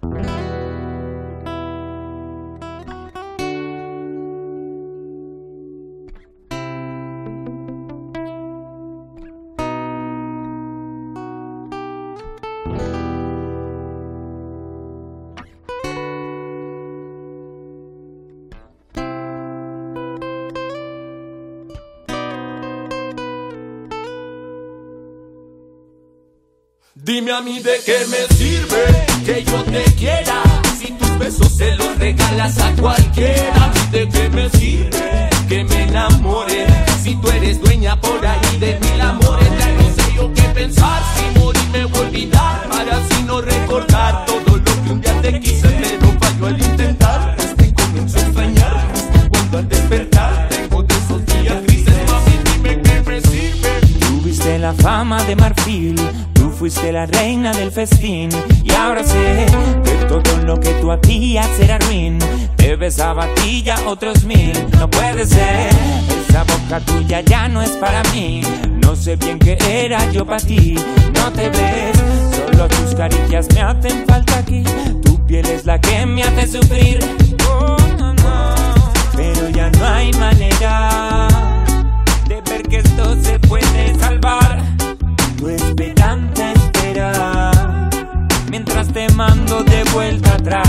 Dime a mí de qué me sirve que yo te quiera si tus besos se los regalas a cualquiera. A mí de qué me sirve que me enamore si tú eres dueña por ahí de mil amores. Ya no sé yo qué pensar, si morirme o olvidar, para así no recordar todo lo que un día te quise, pero falló al intentar. Pues te comienzo a extrañar cuando al despertar tengo de esos días grises. Mami, dime qué me sirve. Tuviste la fama de marfil, fuiste la reina del festín, y ahora sé que todo lo que tú hacías era ruin. Te besaba a ti y a otros mil. No puede ser, esa boca tuya ya no es para mí. No sé bien qué era yo para ti. No te ves, solo tus caricias me hacen falta aquí. Tu piel es la que me hace sufrir. Oh, no, no. Pero ya no hay manera de ver que esto se puede salvar. Tu esperanza espera mientras te mando de vuelta atrás.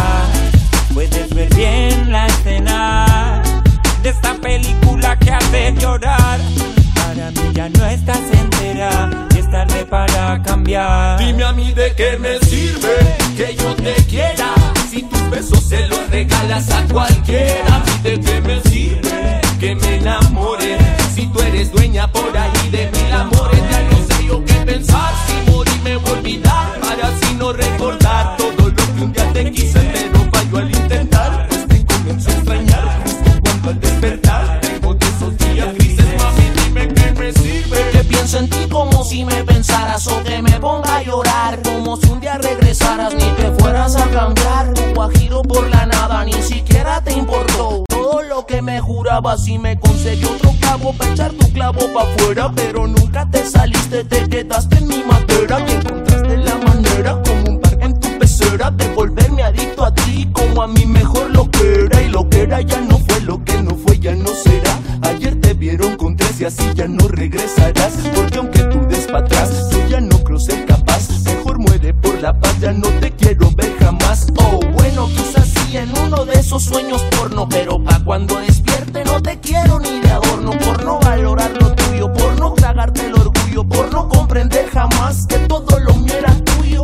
Puedes ver bien la escena de esta película que hace llorar. Para mí ya no estás entera y es tarde para cambiar. Dime a mí de qué me sirve que yo te quiera si tus besos se los regalas a cualquiera. A mí de qué me sirve que me enamore si tú eres dueña por ahí de mil amores. Ya no sé yo qué pensar, si morirme o olvidar, para así no recordar todo lo que un día te quise, pero falló al intentar. Pues te comienzo a extrañar cuando al despertar tengo de esos días grises. Mami, dime qué me sirve. Que pienso en ti como si me pensaras, o que me ponga a llorar como si un día regresaras, ni te fueras a cambiar. Tu guajiro por la nada ni siquiera te importó todo lo que me jurabas, y me conseguí otro clavo para echar tu clavo pa' afuera. Pero nunca te saliste, te quedaste en mi madera, y encontraste la manera como un barco en tu pecera de volverme adicto a ti como a mi mejor lo que era. Y lo que era ya no fue, lo que no fue ya no será. Ayer te vieron con 3 y así ya no regresarás, porque aunque tú des pa' atrás yo ya no creo ser capaz. Mejor muere por la paz, ya no te quiero ver jamás. Oh, bueno, quizás sí en uno de esos sueños porno, pero pa' cuando despierte no te quiero ni de adorno. Por no valorar lo tuyo, por no tragarte el orgullo, por no comprender jamás que todo lo mío era tuyo.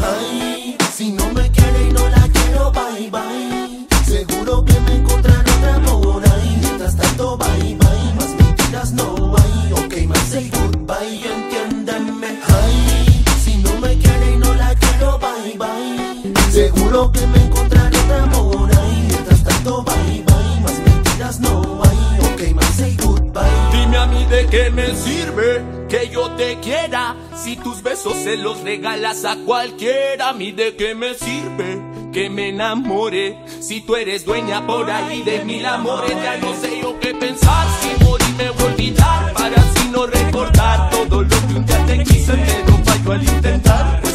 Ay, si no me quiere y no la quiero, bye bye. Seguro que me encontraré otra por ahí. Mientras tanto, bye bye, más mentiras no hay. Ok, más say goodbye, entiéndeme. Ay, si no me quiere y no la quiero, bye bye. Seguro que me encontraré otra por ahí. Mientras tanto, bye bye, más mentiras no hay. Ok, más say goodbye. Dime a mí de qué me sirve que yo te quiera si tus besos se los regalas a cualquiera. A mí de qué me sirve que me enamore si tú eres dueña por ahí de mil amores. Ya no sé yo qué pensar, si morirme o olvidar, para así no recordar todo lo que un día te quise, pero falló al intentar.